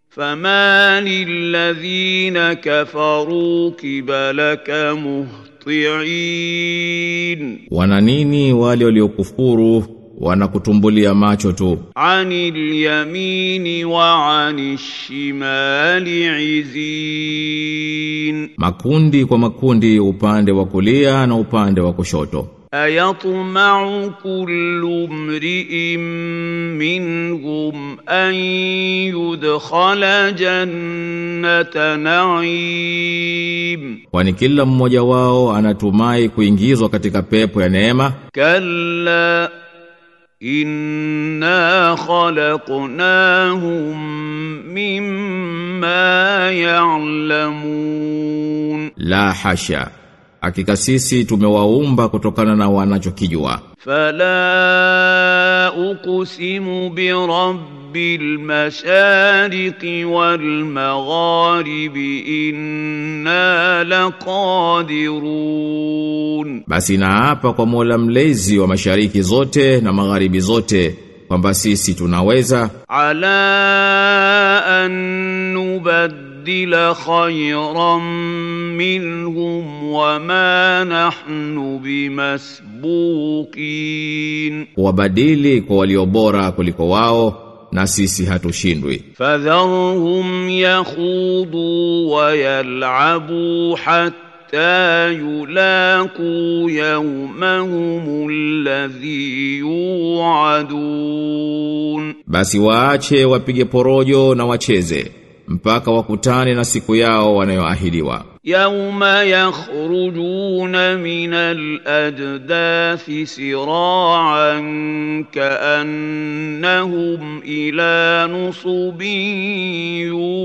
فما للذين كفروا قبلك مهطعين wana nini wale waliokufuru wanakutumbulia macho tu anil yamini wa anil shimali izin makundi kwa makundi upande wa kulia na upande wa kushoto ayatma'u kullu mri'in minhum an yudkhala jannata na'im kwani kila mmoja wao anatumai kuingizwa katika pepo ya neema kalla inna khalaqnahum mimma ya'lamun la hasha hakika sisi tumewaumba kutokana na wanachokijua fala uqsimu bi rabbil mashariqi wal magharibi inna laqadirun basi naapa kwa Mola mlezi wa mashariki zote na magharibi zote kwamba sisi tunaweza ala an nubaddila khayran minhum wama nahnu bimasbuqin wabadili kwa walio bora kuliko wao na sisi hatushindwi fadharhum yakhudu wa yal'abu hatta yulaqu yawmahum alladhi yu'adun basi waache wapige porojo na wacheze mpaka wakutane na siku yao wanayoahidiwa yawma yakhrujuna min al-ajdathi sira'an ka'annahum ila nusubin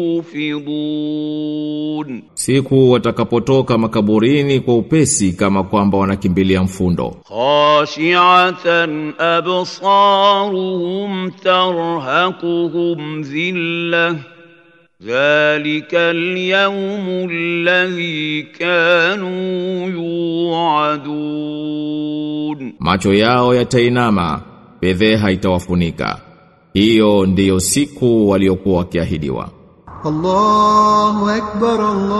yufidun siku watakapotoka makaburini kwa upesi kama kwamba wanakimbilia mfundo khashi'atan absaruhum tarhaquhum dhillah ذلك اليوم الذي كانوا يوعدون macho yao yatainama fedheha itawafunika hiyo ndiyo siku waliokuwa wakiahidiwa Allahu akbar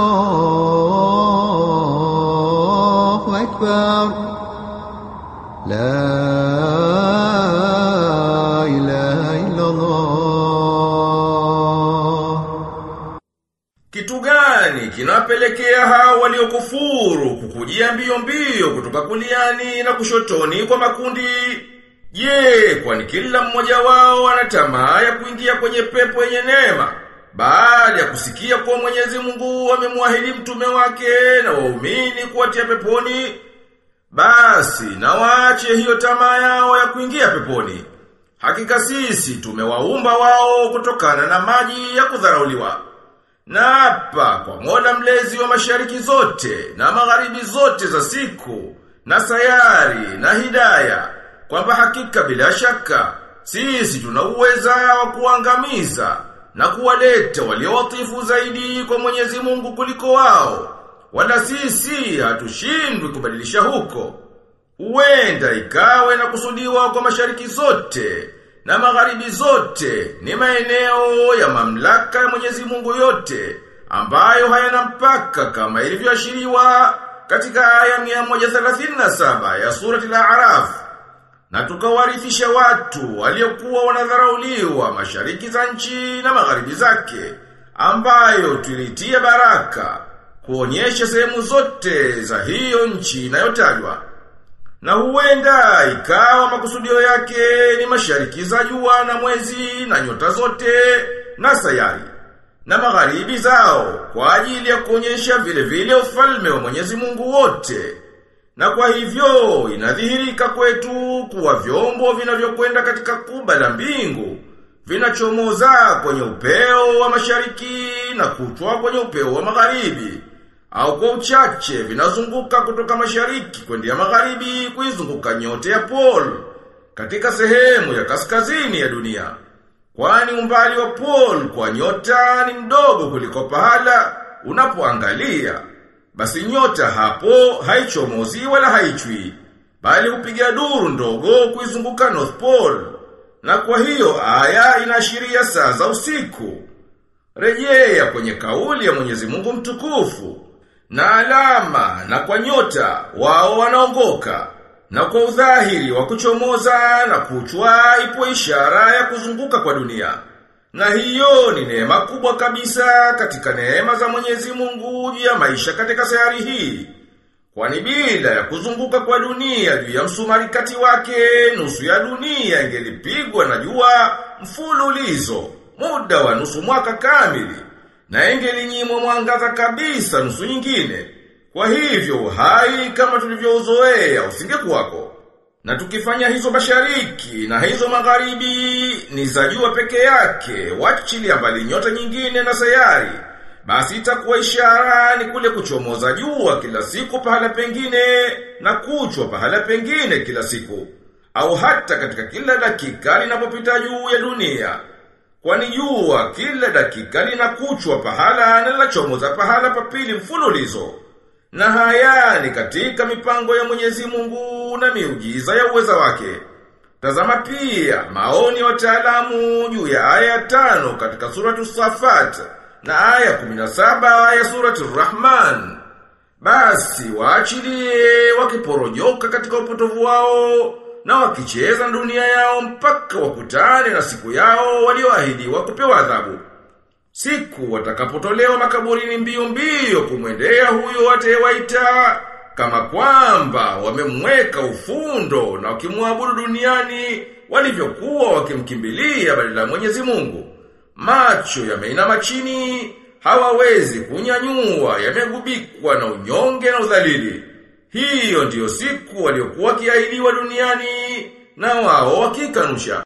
Allahu akbar la ilaha illa Allah Kitu gani kinapelekea hao waliokufuru kukujia mbio mbio kutoka kuliani na kushotoni kwa makundi? Je, kwani kila mmoja wao ana tamaa ya kuingia kwenye pepo yenye neema baada ya kusikia kwa Mwenyezi Mungu amemwahidi mtume wake na waumini kuwatia peponi? Basi na waache hiyo tamaa yao ya kuingia peponi. Hakika sisi tumewaumba wao kutokana na maji ya kudharauliwa. Na hapa kwa Mola mlezi wa mashariki zote na magharibi zote za siku na sayari na hidaya kwamba hakika bila shaka sisi tuna uweza wa kuangamiza na kuwaleta waliowatifu zaidi kwa Mwenyezi Mungu kuliko wao wala sisi hatushindwi kubadilisha huko huenda ikawe na kusudiwa kwa mashariki zote na magharibi zote ni maeneo ya mamlaka ya Mwenyezi Mungu yote ambayo hayana mpaka kama ilivyoashiriwa katika aya 137 ya surati al-A'raf na tukawarithisha watu waliokuwa wanadharauliwa mashariki za nchi na magharibi zake ambayo tulitia baraka kuonyesha sehemu zote za hiyo nchi inayotajwa na huenda ikawa makusudio yake ni mashariki za jua na mwezi na nyota zote na sayari na magharibi zao kwa ajili ya kuonyesha vile vile ufalme wa Mwenyezi Mungu wote. Na kwa hivyo inadhihirika kwetu kuwa vyombo vinavyokwenda katika kuba la mbingu vinachomoza kwenye upeo wa mashariki na kutwa kwenye upeo wa magharibi au kwa uchache vinazunguka kutoka mashariki kwenda magharibi kuizunguka nyota ya pole katika sehemu ya kaskazini ya dunia. Kwani umbali wa pole kwa nyota ni mdogo kuliko pahala unapoangalia. Basi nyota hapo haichomozi wala haichwi, bali hupiga duru ndogo kuizunguka North Pole. Na kwa hiyo aya inaashiria saa za usiku. Rejea kwenye kauli ya Mwenyezi Mungu mtukufu, na alama na kwa nyota wao wanaongoka, na kwa udhahiri wa kuchomoza na kuchwa ipo ishara ya kuzunguka kwa dunia. Na hiyo ni neema kubwa kabisa katika neema za Mwenyezi Mungu juu ya maisha katika sayari hii. Kwani bila ya kuzunguka kwa dunia juu ya msumari kati wake, nusu ya dunia ingelipigwa na jua mfululizo muda wa nusu mwaka kamili, na ingelinyimwa mwangaza kabisa nusu nyingine. Kwa hivyo uhai kama tulivyouzoea usingekuwako. Na tukifanya hizo mashariki na hizo magharibi ni za jua peke yake, wachilia mbali nyota nyingine na sayari, basi itakuwa ishara ni kule kuchomoza jua kila siku pahala pengine na kuchwa pahala pengine kila siku, au hata katika kila dakika linapopita juu ya dunia. Kwani jua kila dakika linakuchwa pahala na linachomoza pahala papili mfululizo. Na haya ni katika mipango ya Mwenyezi Mungu na miujiza ya uweza wake. Tazama pia maoni ya wataalamu juu ya aya 5 katika suratu Safat na aya 17 ya suratu Rahman. Basi waachilie wakiporojoka katika upotovu wao na wakicheza dunia yao mpaka wakutane na siku yao walioahidiwa kupewa adhabu. Siku watakapotolewa makaburini mbio mbio kumwendea huyo atayewaita, kama kwamba wamemweka ufundo na wakimwabudu duniani walivyokuwa wakimkimbilia badala ya Mwenyezi Mungu. Macho yameinama chini, hawawezi kunyanyua, yamegubikwa na unyonge na udhalili. Hiyo ndiyo siku waliokuwa wakiahidiwa duniani na wao wakikanusha.